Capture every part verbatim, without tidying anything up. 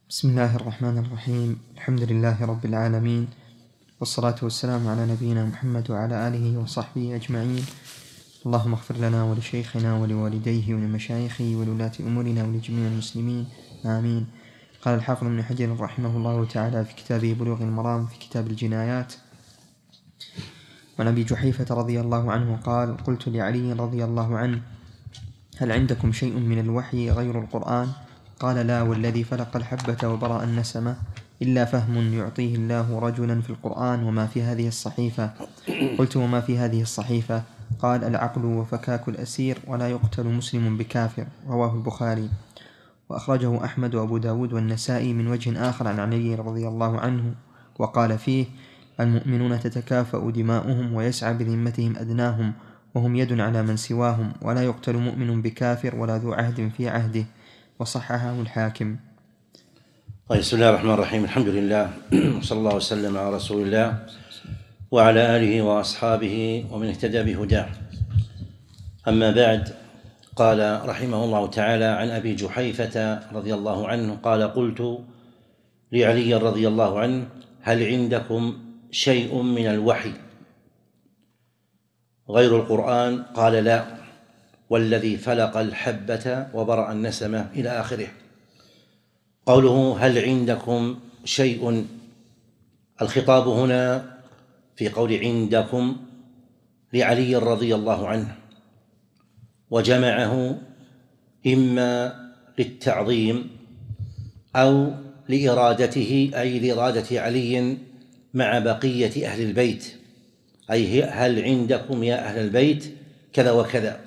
بسم الله الرحمن الرحيم. الحمد لله رب العالمين، والصلاة والسلام على نبينا محمد وعلى آله وصحبه أجمعين. اللهم اغفر لنا ولشيخنا ولوالديه ولمشايخه ولولاة أمورنا ولجميع المسلمين، آمين. قال الحافظ ابن حجر رحمه الله تعالى في كتابه بلوغ المرام في كتاب الجنايات: وعن أبي جحيفة رضي الله عنه قال: قلت لعلي رضي الله عنه: هل عندكم شيء من الوحي غير القرآن؟ قال: لا، والذي فلق الحبة وبرأ النسمة إلا فهم يعطيه الله رجلا في القرآن وما في هذه الصحيفة. قلت: وما في هذه الصحيفة؟ قال: العقل وفكاك الأسير، ولا يقتل مسلم بكافر. رواه البخاري. وأخرجه أحمد وأبو داود والنسائي من وجه آخر عن علي رضي الله عنه، وقال فيه: المؤمنون تتكافأ دماؤهم ويسعى بذمتهم أدناهم، وهم يد على من سواهم، ولا يقتل مؤمن بكافر ولا ذو عهد في عهده. وصححه الحاكم. طيب، بسم الله الرحمن الرحيم. الحمد لله، وصلى الله وسلم على رسول الله وعلى آله وأصحابه ومن اهتدى بهداه. أما بعد، قال رحمه الله تعالى عن أبي جحيفة رضي الله عنه قال: قلت لعلي رضي الله عنه: هل عندكم شيء من الوحي غير القرآن؟ قال: لا، والذي فلق الحبة وبرأ النسمة إلى آخره. قوله هل عندكم شيء، الخطاب هنا في قول عندكم لعلي رضي الله عنه، وجمعه إما للتعظيم أو لإرادته، أي لإرادة علي مع بقية أهل البيت، أي هل عندكم يا أهل البيت كذا وكذا.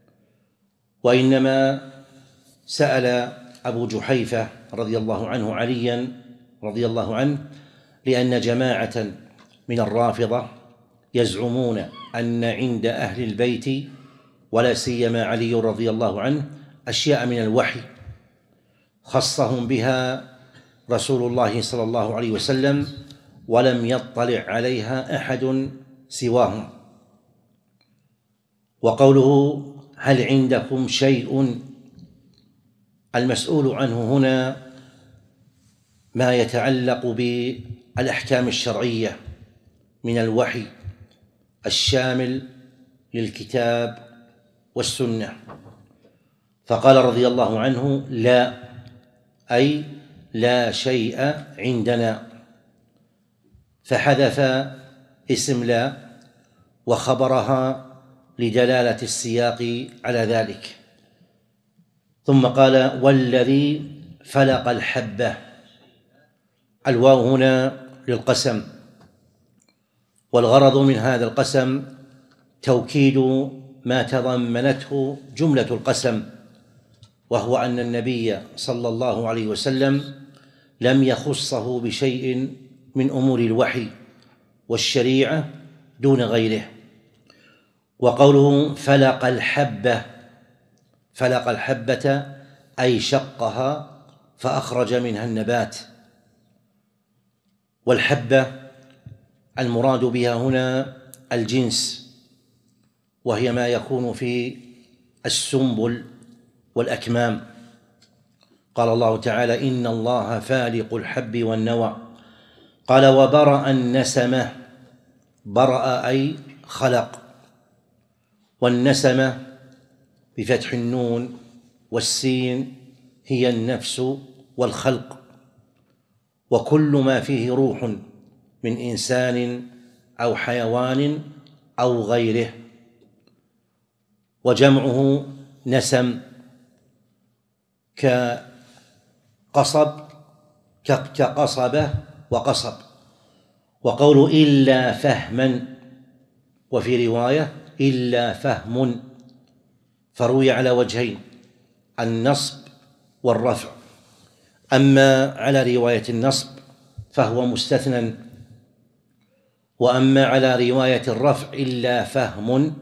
وإنما سأل أبو جحيفة رضي الله عنه عليا رضي الله عنه لأن جماعة من الرافضة يزعمون أن عند أهل البيت ولا سيما علي رضي الله عنه أشياء من الوحي خصهم بها رسول الله صلى الله عليه وسلم، ولم يطلع عليها أحد سواهم. وقوله هل عندكم شيء، المسؤول عنه هنا ما يتعلق بالأحكام الشرعية من الوحي الشامل للكتاب والسنة. فقال رضي الله عنه: لا، أي لا شيء عندنا، فحذف اسم لا وخبرها لدلالة السياق على ذلك. ثم قال: والذي فلق الحبة، الواو هنا للقسم، والغرض من هذا القسم توكيد ما تضمنته جملة القسم، وهو أن النبي صلى الله عليه وسلم لم يخصه بشيء من أمور الوحي والشريعة دون غيره. وقوله فلق الحبة، فلق الحبة أي شقها فأخرج منها النبات. والحبة المراد بها هنا الجنس، وهي ما يكون في السنبل والأكمام. قال الله تعالى: إن الله فالق الحب والنوى. قال: وبرأ النسمة، برأ أي خلق، والنسمة بفتح النون والسين هي النفس والخلق، وكل ما فيه روح من إنسان أو حيوان أو غيره. وجمعه نسم، كقصب كقصبة وقصب. وقول إلا فهما، وفي رواية إلا فهم، فروي على وجهين: النصب والرفع. أما على رواية النصب فهو مستثنى، وأما على رواية الرفع إلا فهم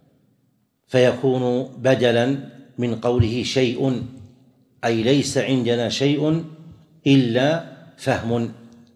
فيكون بدلا من قوله شيء، أي ليس عندنا شيء إلا فهم.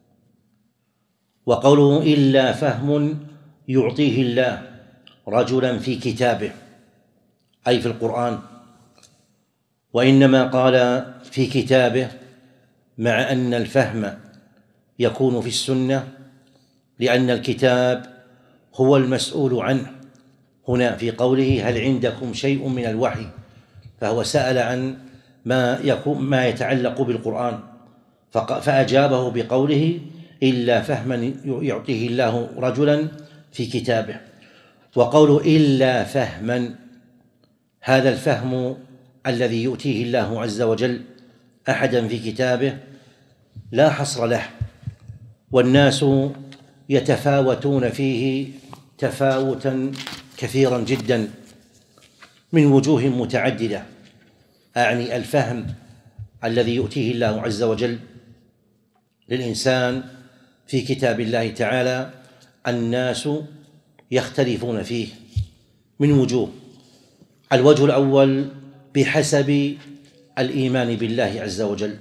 وقوله إلا فهم يعطيه الله رجلا في كتابه، أي في القرآن. وإنما قال في كتابه مع أن الفهم يكون في السنة، لأن الكتاب هو المسؤول عنه هنا في قوله هل عندكم شيء من الوحي، فهو سأل عن ما يكون ما يتعلق بالقرآن فأجابه بقوله إلا فهما يعطيه الله رجلا في كتابه. وقوله إلا فهما، هذا الفهم الذي يؤتيه الله عز وجل أحدا في كتابه لا حصر له، والناس يتفاوتون فيه تفاوتا كثيرا جدا من وجوه متعددة. أعني الفهم الذي يؤتيه الله عز وجل للإنسان في كتاب الله تعالى الناس يختلفون فيه من وجوه. الوجه الأول بحسب الإيمان بالله عز وجل،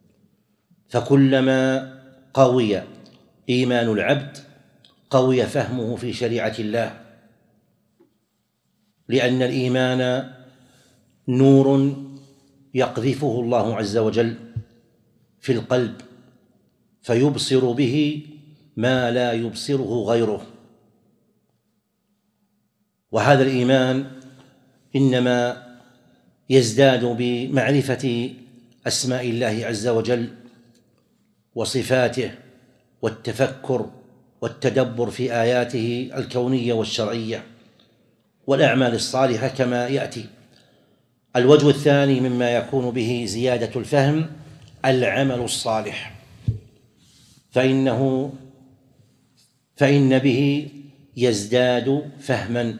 فكلما قوي إيمان العبد قوي فهمه في شريعة الله، لأن الإيمان نور يقذفه الله عز وجل في القلب فيبصر به ما لا يبصره غيره. وهذا الإيمان إنما يزداد بمعرفة أسماء الله عز وجل وصفاته والتفكر والتدبر في آياته الكونية والشرعية والأعمال الصالحة كما يأتي. الوجه الثاني مما يكون به زيادة الفهم العمل الصالح، فإنه فإن به يزداد فهما،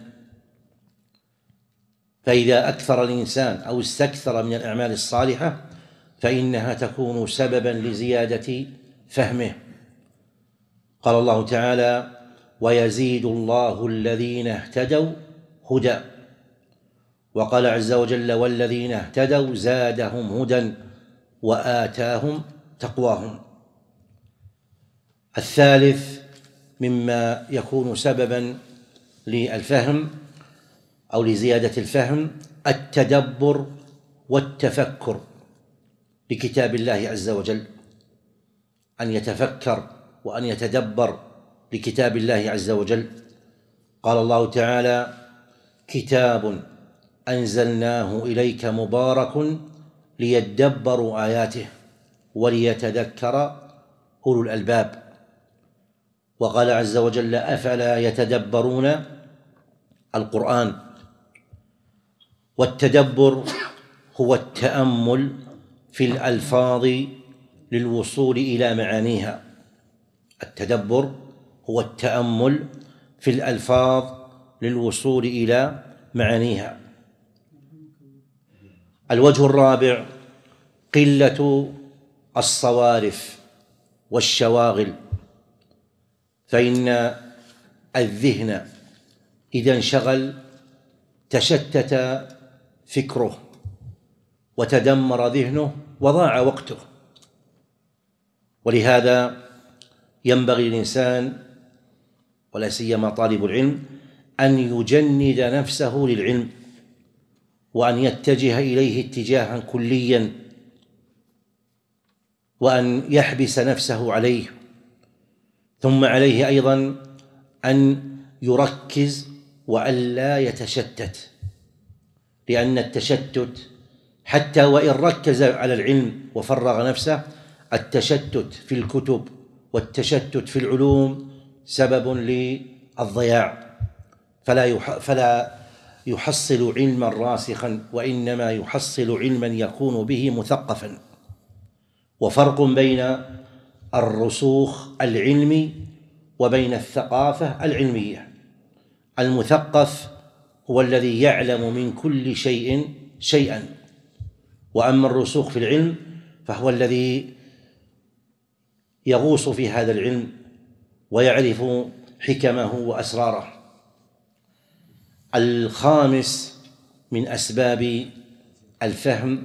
فإذا أكثر الإنسان أو استكثر من الأعمال الصالحة فإنها تكون سببا لزيادة فهمه. قال الله تعالى ويزيد الله الذين اهتدوا هدى، وقال عز وجل والذين اهتدوا زادهم هدى وآتاهم تقواهم. الثالث مما يكون سببا للفهم أو لزيادة الفهم التدبر والتفكر بكتاب الله عز وجل، أن يتفكر وأن يتدبر لكتاب الله عز وجل. قال الله تعالى كتاب أنزلناه إليك مبارك ليدبروا آياته وليتذكر أولو الألباب. وقال عز وجل أفلا يتدبرون القرآن. والتدبر هو التأمل في الألفاظ للوصول إلى معانيها. التدبر هو التأمل في الألفاظ للوصول إلى معانيها. الوجه الرابع قلة الصوارف والشواغل، فإن الذهن إذا انشغل تشتت فكره وتدمر ذهنه وضاع وقته. ولهذا ينبغي للإنسان ولا سيما طالب العلم أن يجند نفسه للعلم وأن يتجه إليه اتجاها كليا وأن يحبس نفسه عليه. ثم عليه أيضا أن يركز وألا يتشتت، لأن التشتت حتى وإن ركز على العلم وفرغ نفسه التشتت في الكتب والتشتت في العلوم سبب للضياع، فلا فلا يحصل علما راسخا، وإنما يحصل علما يكون به مثقفا. وفرق بين الرسوخ العلمي وبين الثقافة العلمية. المثقف هو الذي يعلم من كل شيء شيئا، وأما الرسوخ في العلم فهو الذي يغوص في هذا العلم ويعرف حكمه وأسراره. الخامس من أسباب الفهم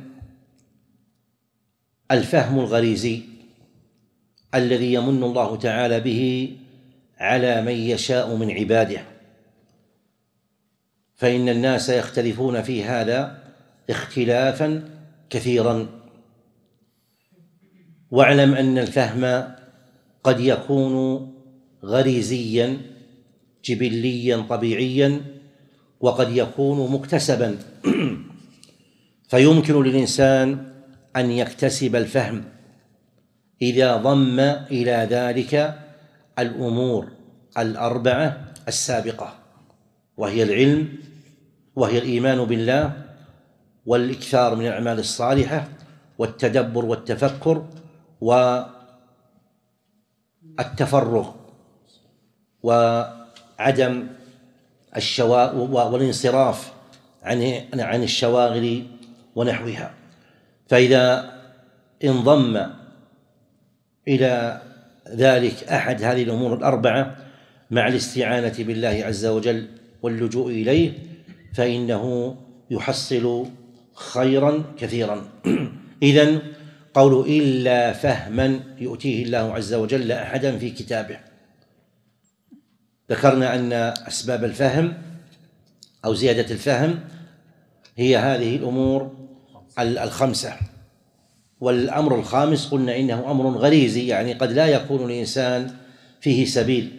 الفهم الغريزي الذي يمن الله تعالى به على من يشاء من عباده، فإن الناس يختلفون في هذا اختلافا كثيرا، واعلم أن الفهم قد يكون غريزيا جبليا طبيعيا، وقد يكون مكتسبا، فيمكن للإنسان أن يكتسب الفهم إذا ضم إلى ذلك الأمور الأربعة السابقة، وهي العلم، وهي الإيمان بالله، والإكثار من الأعمال الصالحة، والتدبر والتفكر، والتفرغ، وعدم الشواغل والانصراف عن عن الشواغل ونحوها. فإذا انضم إلى ذلك أحد هذه الأمور الأربعة مع الاستعانة بالله عز وجل واللجوء إليه، فإنه يحصل خيرا كثيرا. إذن قول إلا فهما يؤتيه الله عز وجل أحدا في كتابه. ذكرنا أن أسباب الفهم أو زيادة الفهم هي هذه الأمور الخمسة، والأمر الخامس قلنا إنه أمر غريزي، يعني قد لا يكون الإنسان فيه سبيل.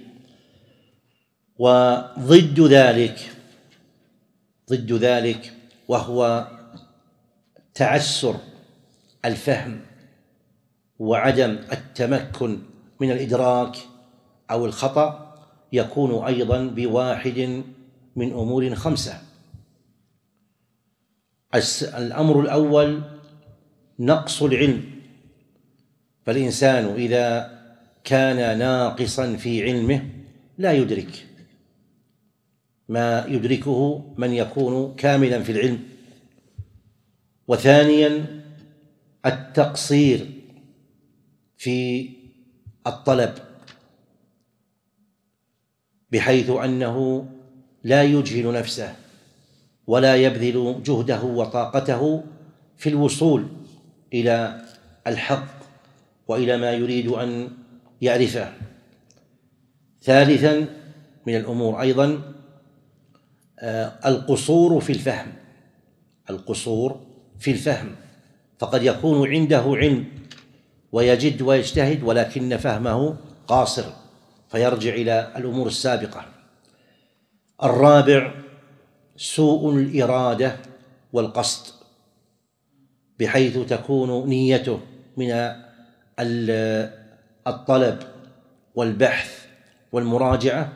وضد ذلك ضد ذلك وهو تعسر الفهم وعدم التمكن من الإدراك أو الخطأ، يكون أيضا بواحد من أمور خمسة. الأمر الأول نقص العلم، فالإنسان إذا كان ناقصا في علمه لا يدرك ما يدركه من يكون كاملا في العلم. وثانيا التقصير في الطلب، بحيث أنه لا يجهل نفسه ولا يبذل جهده وطاقته في الوصول إلى الحق وإلى ما يريد أن يعرفه. ثالثا من الأمور أيضا القصور في الفهم القصور في الفهم فقد يكون عنده علم ويجد ويجتهد، ولكن فهمه قاصر، فيرجع إلى الأمور السابقة. الرابع سوء الإرادة والقصد، بحيث تكون نيته من الطلب والبحث والمراجعة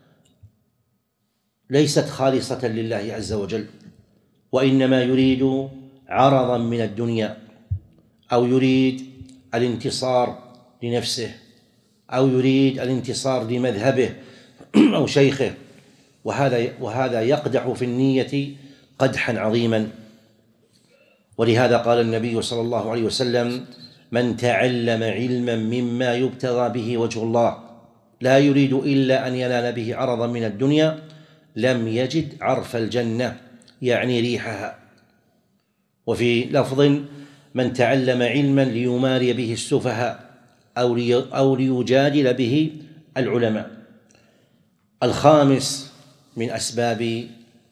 ليست خالصة لله عز وجل، وإنما يريد عرضا من الدنيا، أو يريد الانتصار لنفسه، أو يريد الانتصار لمذهبه أو شيخه، وهذا وهذا يقدح في النية قدحا عظيما. ولهذا قال النبي صلى الله عليه وسلم: من تعلم علما مما يبتغى به وجه الله لا يريد إلا أن ينال به عرضا من الدنيا لم يجد عرف الجنة، يعني ريحها. وفي لفظ: من تعلم علما ليماري به السفهاء أو أو ليجادل به العلماء. الخامس من أسباب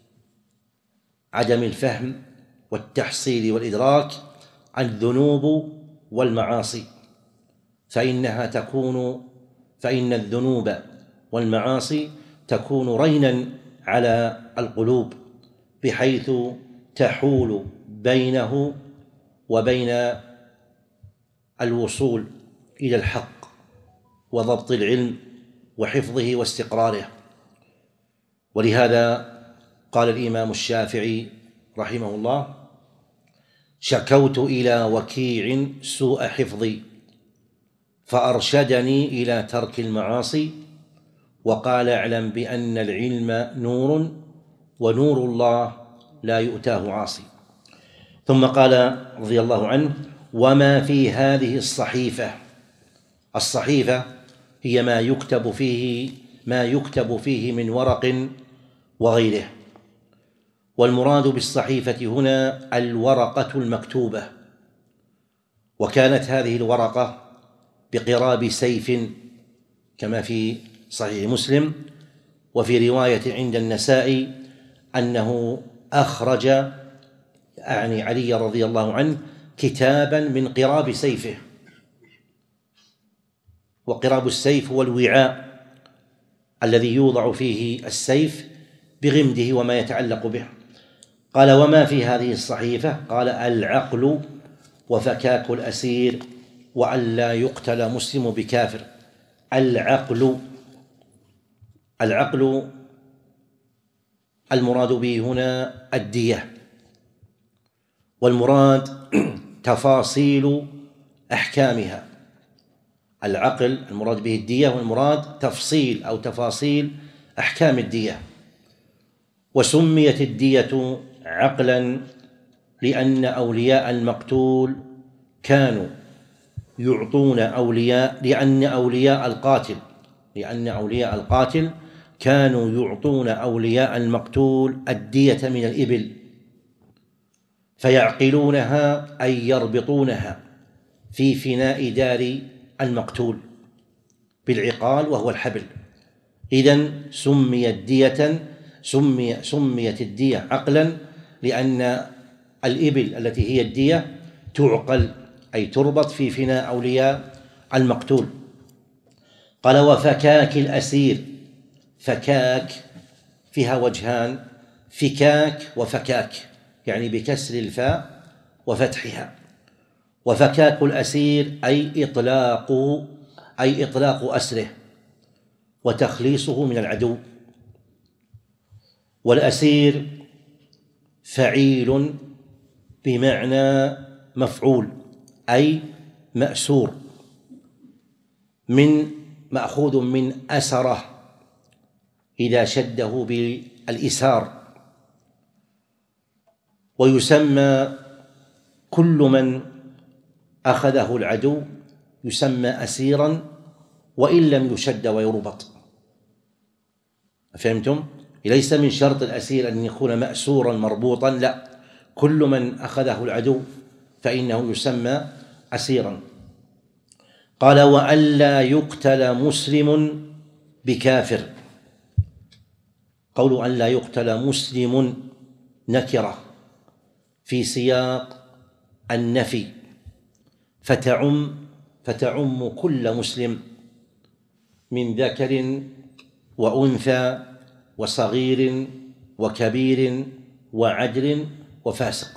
عدم الفهم والتحصيل والإدراك الذنوب والمعاصي، فإنها تكون فإن الذنوب والمعاصي تكون رينا على القلوب، بحيث تحول بينه وبين الوصول إلى الحق وضبط العلم وحفظه واستقراره. ولهذا قال الإمام الشافعي رحمه الله: شكوت إلى وكيع سوء حفظي فأرشدني إلى ترك المعاصي، وقال: اعلم بأن العلم نور ونور الله لا يؤتاه عاصي. ثم قال رضي الله عنه: وما في هذه الصحيفة. الصحيفة هي ما يكتب فيه ما يكتب فيه من ورق وغيره، والمراد بالصحيفة هنا الورقة المكتوبة. وكانت هذه الورقة بقراب سيف كما في صحيح مسلم، وفي رواية عند النسائي أنه أخرج يعني علي رضي الله عنه كتابا من قراب سيفه، وقراب السيف هو الوعاء الذي يوضع فيه السيف بغمده وما يتعلق به. قال: وما في هذه الصحيفة؟ قال: العقل وفكاك الأسير وألا يقتل مسلم بكافر. العقل العقل المراد به هنا الدية، والمراد تفاصيل أحكامها. العقل المراد به الدية، والمراد تفصيل أو تفاصيل أحكام الدية. وسميت الدية عقلا لأن أولياء المقتول كانوا يعطون أولياء لأن أولياء القاتل لأن أولياء القاتل كانوا يعطون أولياء المقتول الدية من الإبل، فيعقلونها أي يربطونها في فناء دار المقتول بالعقال وهو الحبل. إذن سميت دية سمي سميت الدية عقلا لأن الإبل التي هي الدية تعقل أي تربط في فناء أولياء المقتول. قال: وفكاك الأسير. فكاك فيها وجهان: فكاك وفكاك، يعني بكسر الفاء وفتحها. وفكاك الأسير أي إطلاق أي إطلاق أسره وتخليصه من العدو. والأسير فعيل بمعنى مفعول أي مأسور، من مأخوذ من أسره إذا شده بالإسار. ويسمى كل من أخذه العدو يسمى أسيرا وإن لم يشد ويربط. فهمتم؟ ليس من شرط الأسير أن يكون مأسورا مربوطا، لا، كل من أخذه العدو فإنه يسمى أسيرا. قال: وألا يقتل مسلم بكافر. قول أن لا يقتل مسلم نكرة في سياق النفي، فتعم فتعم كل مسلم من ذكر وأنثى وصغير وكبير وعدل وفاسق،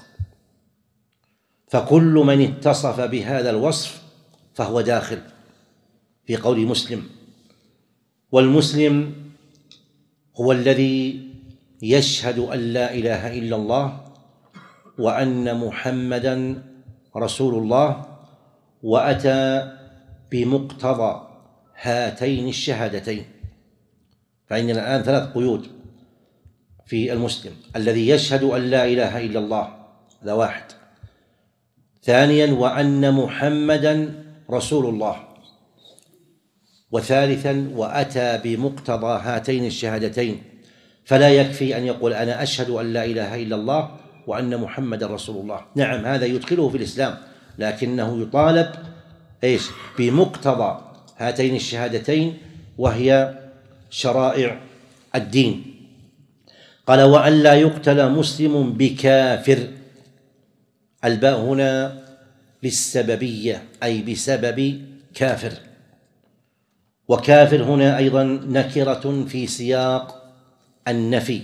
فكل من اتصف بهذا الوصف فهو داخل في قول مسلم. والمسلم هو الذي يشهد أن لا إله إلا الله وأن محمدًا رسول الله، وأتى بمقتضى هاتين الشهادتين. فعندنا الآن ثلاث قيود في المسلم: الذي يشهد أن لا إله إلا الله، هذا واحد. ثانياً: وأن محمدًا رسول الله. وثالثاً: وأتى بمقتضى هاتين الشهادتين. فلا يكفي أن يقول أنا أشهد أن لا إله إلا الله وأن محمدًا رسول الله، نعم هذا يدخله في الإسلام، لكنه يطالب إيش؟ بمقتضى هاتين الشهادتين وهي شرائع الدين. قال: وأن لا يقتل مسلم بكافر. الباء هنا للسببية أي بسبب كافر. وكافر هنا أيضا نكرة في سياق النفي،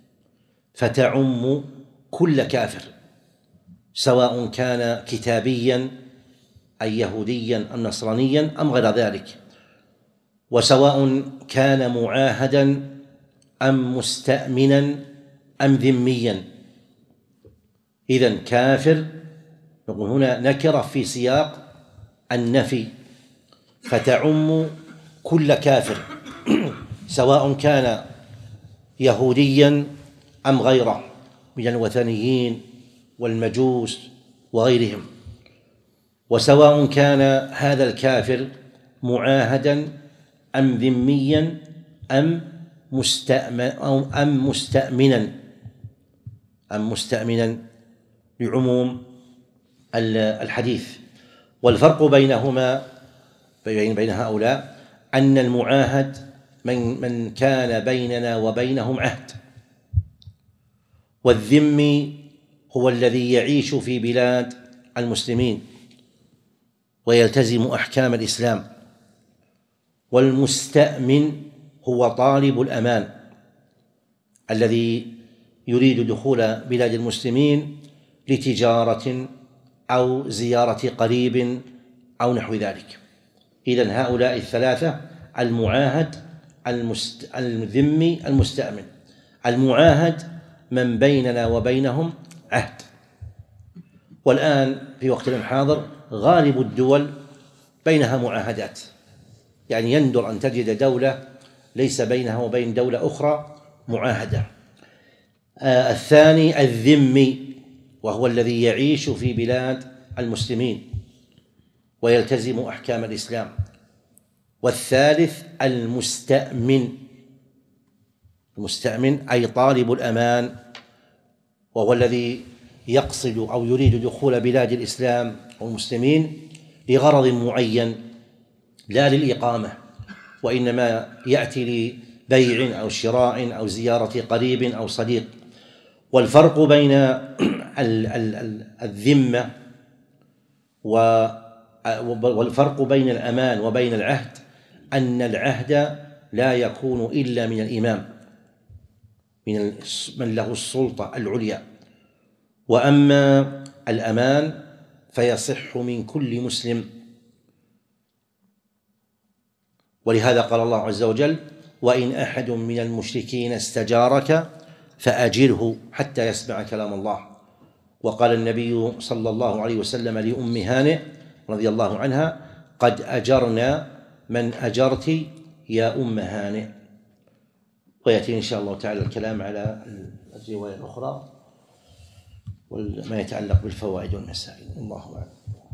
فتعم كل كافر سواء كان كتابيا أي يهوديا أم نصرانيا أم غير ذلك، وسواء كان معاهدا أم مستأمنا أم ذميا. إذن كافر نقول هنا نكرة في سياق النفي، فتعم كل كافر سواء كان يهوديا أم غيره من الوثنيين والمجوس وغيرهم، وسواء كان هذا الكافر معاهدا أم ذميا أم أم مستأمنا أم مستأمنا لعموم الحديث. والفرق بينهما بين هؤلاء أن المعاهد من من كان بيننا وبينهم عهد، والذمي هو الذي يعيش في بلاد المسلمين ويلتزم أحكام الإسلام. والمستأمن هو طالب الأمان الذي يريد دخول بلاد المسلمين لتجارة أو زيارة قريب أو نحو ذلك. إذن هؤلاء الثلاثة: المعاهد، المست... الذمي، المستأمن. المعاهد من بيننا وبينهم عهد، والآن في وقتنا الحاضر غالب الدول بينها معاهدات، يعني يندر أن تجد دولة ليس بينها وبين دولة أخرى معاهدة. آه الثاني الذمي، وهو الذي يعيش في بلاد المسلمين ويلتزم أحكام الإسلام. والثالث المستأمن، المستأمن أي طالب الأمان، وهو الذي يقصد أو يريد دخول بلاد الإسلام والمسلمين لغرض معين لا للإقامة، وإنما يأتي لبيع أو شراء أو زيارة قريب أو صديق. والفرق بين الذمة والفرق بين الأمان وبين العهد أن العهد لا يكون إلا من الإمام، من من له السلطة العليا، وأما الأمان فيصح من كل مسلم. ولهذا قال الله عز وجل: وإن أحد من المشركين استجارك فأجره حتى يسمع كلام الله. وقال النبي صلى الله عليه وسلم لأم هانئ رضي الله عنها: قد أجرنا من أجرت يا أم هانئ. ويأتي إن شاء الله تعالى الكلام على الرواية الأخرى وما يتعلق بالفوائد والمسائل. الله أعلم.